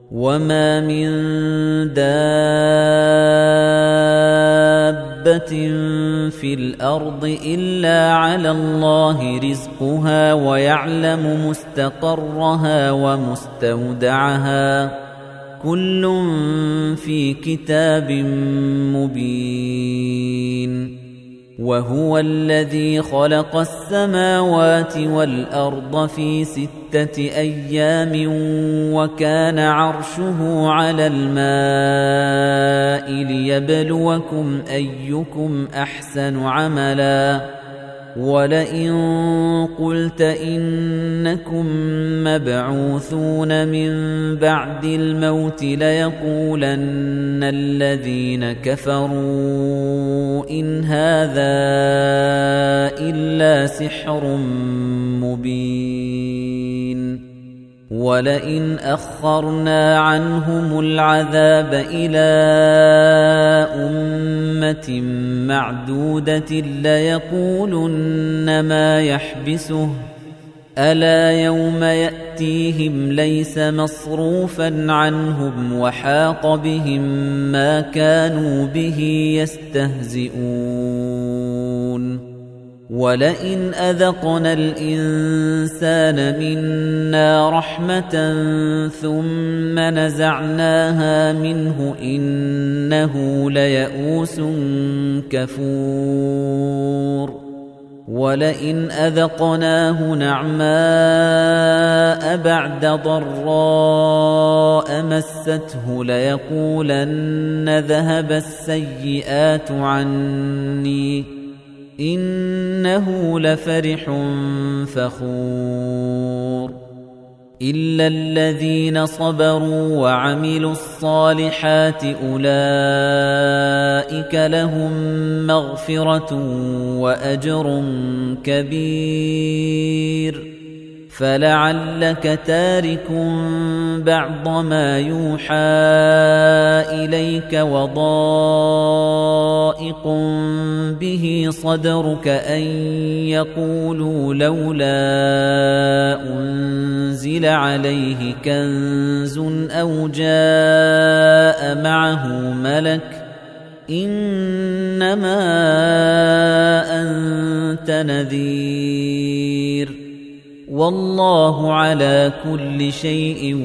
وَمَا مِن دَابَّةٍ فِي الْأَرْضِ إِلَّا عَلَى اللَّهِ رِزْقُهَا وَيَعْلَمُ مُسْتَقَرَّهَا وَمُسْتَوْدَعَهَا ۚ كُلٌّ فِي كِتَابٍ مُّبِينٍ. وَهُوَ الَّذِي خَلَقَ السَّمَاوَاتِ وَالْأَرْضَ فِي 6 أَيَّامٍ وَكَانَ عَرْشُهُ عَلَى الْمَاءِ لِيَبْلُوَكُمْ أَيُّكُمْ أَحْسَنُ عَمَلًا ۗ وَلَئِن قُلْتَ إِنَّكُم مَّبْعُوثُونَ مِن بَعْدِ الْمَوْتِ لَيَقُولَنَّ الَّذِينَ كَفَرُوا إِنْ هَٰذَا إِلَّا سِحْرٌ مُّبِينٌ. وَلَئِنْ أَخَّرْنَا عَنْهُمُ الْعَذَابَ إِلَىٰ أُمَّةٍ مَّعْدُودَةٍ لَّيَقُولُنَّ مَا يَحْبِسُهُ ۗ أَلَا يَوْمَ يَأْتِيهِمْ لَيْسَ مَصْرُوفًا عَنْهُمْ وَحَاقَ بِهِم مَّا كَانُوا بِهِ يَسْتَهْزِئُونَ. وَلَئِنْ أَذَقْنَا الْإِنسَانَ مِنَّا رَحْمَةً ثُمَّ نَزَعْنَاهَا مِنْهُ إِنَّهُ لَيَئُوسٌ كَفُورٌ. وَلَئِنْ أَذَقْنَاهُ نَعْمَاءَ بَعْدَ ضَرَّاءَ مَسَّتْهُ لَيَقُولَنَّ ذَهَبَ السَّيِّئَاتُ عَنِّي إِنَّهُ لَفَرِحٌ فَخُورٌ. إِلَّا الَّذِينَ صَبَرُوا وَعَمِلُوا الصَّالِحَاتِ أُولَئِكَ لَهُم مَّغْفِرَةٌ وَأَجْرٌ كَبِيرٌ. فَلَعَلَّكَ تَارِكٌ بَعْضَ مَا يُوحَىٰ إِلَيْكَ وَضَائِقٌ بِهِ صَدْرُكَ أَن يَقُولُوا لَوْلَا أُنزِلَ عَلَيْهِ كَنزٌ أَوْ جَاءَ مَعَهُ مَلَكٌ ۚ إِنَّمَا أَنتَ نَذِيرٌ، وَاللَّهُ عَلَى كُلِّ شَيْءٍ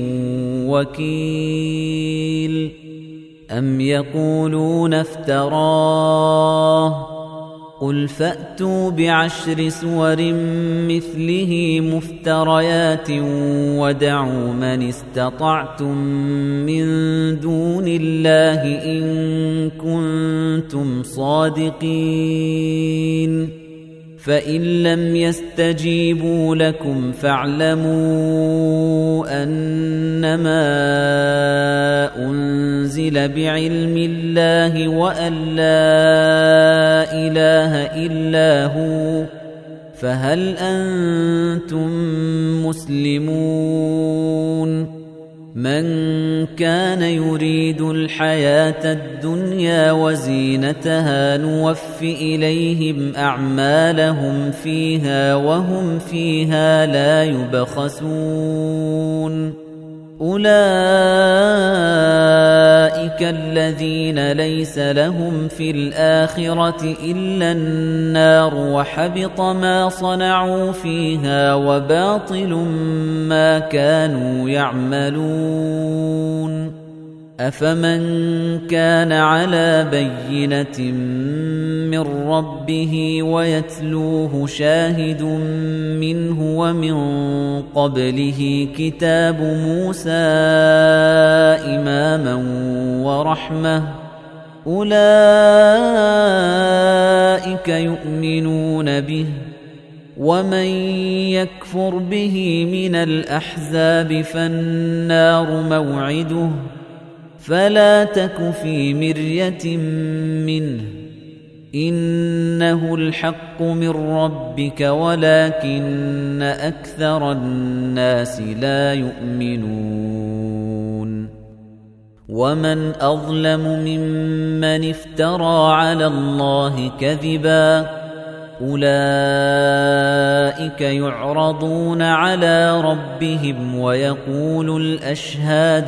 وَكِيلٌ. أَمْ يَقُولُونَ افْتَرَاهُ ۖ قُلْ فَأْتُوا بِعَشْرِ سُوَرٍ مِّثْلِهِ مُفْتَرَيَاتٍ وَادْعُوا مَنِ اسْتَطَعْتُم مِّن دُونِ اللَّهِ إِن كُنتُمْ صَادِقِينَ. فَإِن لَّمْ يَسْتَجِيبُوا لَكُمْ فَاعْلَمُوا أَنَّمَا أُنزِلَ بِعِلْمِ اللَّهِ وَأَن لَّا إِلَٰهَ إِلَّا هُوَ ۖ فَهَلْ أَنتُم مُّسْلِمُونَ؟ مَن كَانَ يُرِيدُ الْحَيَاةَ الدُّنْيَا وَزِينَتَهَا نُوَفِّ إِلَيْهِمْ أَعْمَالَهُمْ فِيهَا وَهُمْ فِيهَا لَا يُبْخَسُونَ. أُولَئِكَ الَّذِينَ لَيْسَ لَهُمْ فِي الْآخِرَةِ إِلَّا النَّارُ وَحَبِطَ مَا صَنَعُوا فِيهَا وَبَاطِلٌ مَّا كَانُوا يَعْمَلُونَ. أَفَمَن كَانَ عَلَىٰ بَيِّنَةٍ مِّن رَّبِّهِ وَيَتْلُوهُ شَاهِدٌ مِّنْهُ وَمِن قَبْلِهِ كِتَابُ مُوسَىٰ إِمَامًا وَرَحْمَةً، أُولَٰئِكَ يُؤْمِنُونَ بِهِ ۚ وَمَن يَكْفُرْ بِهِ مِنَ الْأَحْزَابِ فَالنَّارُ مَوْعِدُهُ ۚ فَلَا تَكُ فِي مِرْيَةٍ مِّنْهُ ۚ إِنَّهُ الْحَقُّ مِن رَّبِّكَ وَلَٰكِنَّ أَكْثَرَ النَّاسِ لَا يُؤْمِنُونَ. وَمَنْ أَظْلَمُ مِمَّنِ افْتَرَىٰ عَلَى اللَّهِ كَذِبًا أولئك يعرضون على ربهم ويقول الأشهاد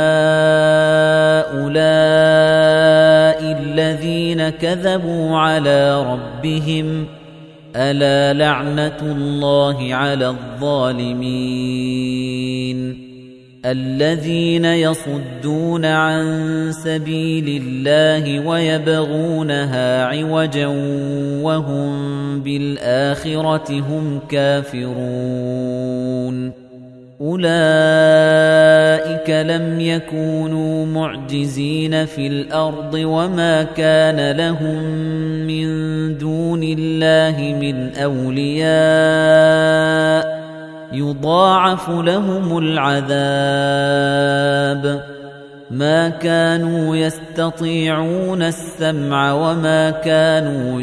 هؤلاء الذين كذبوا على ربهم ألا لعنة الله على الظالمين الذين يصدون عن سبيل الله ويبغونها عوجا وهم بالآخرة هم كافرون أولئك لم يكونوا معجزين في الأرض وما كان لهم من دون الله من أولياء يضاعف لهم العذاب ما كانوا يستطيعون السمع وما كانوا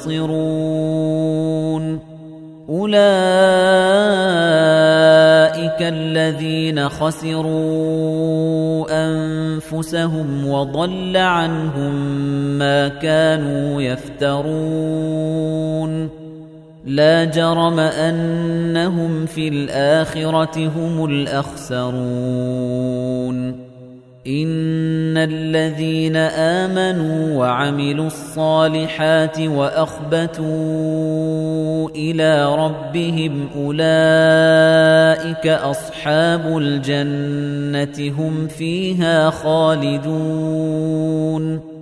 يبصرون أولئك الذين خسروا أنفسهم وضل عنهم ما كانوا يفترون لا جرم أنهم في الآخرة هم الأخسرون إن الذين آمنوا وعملوا الصالحات وأخبتوا إلى ربهم أولئك أصحاب الجنة هم فيها خالدون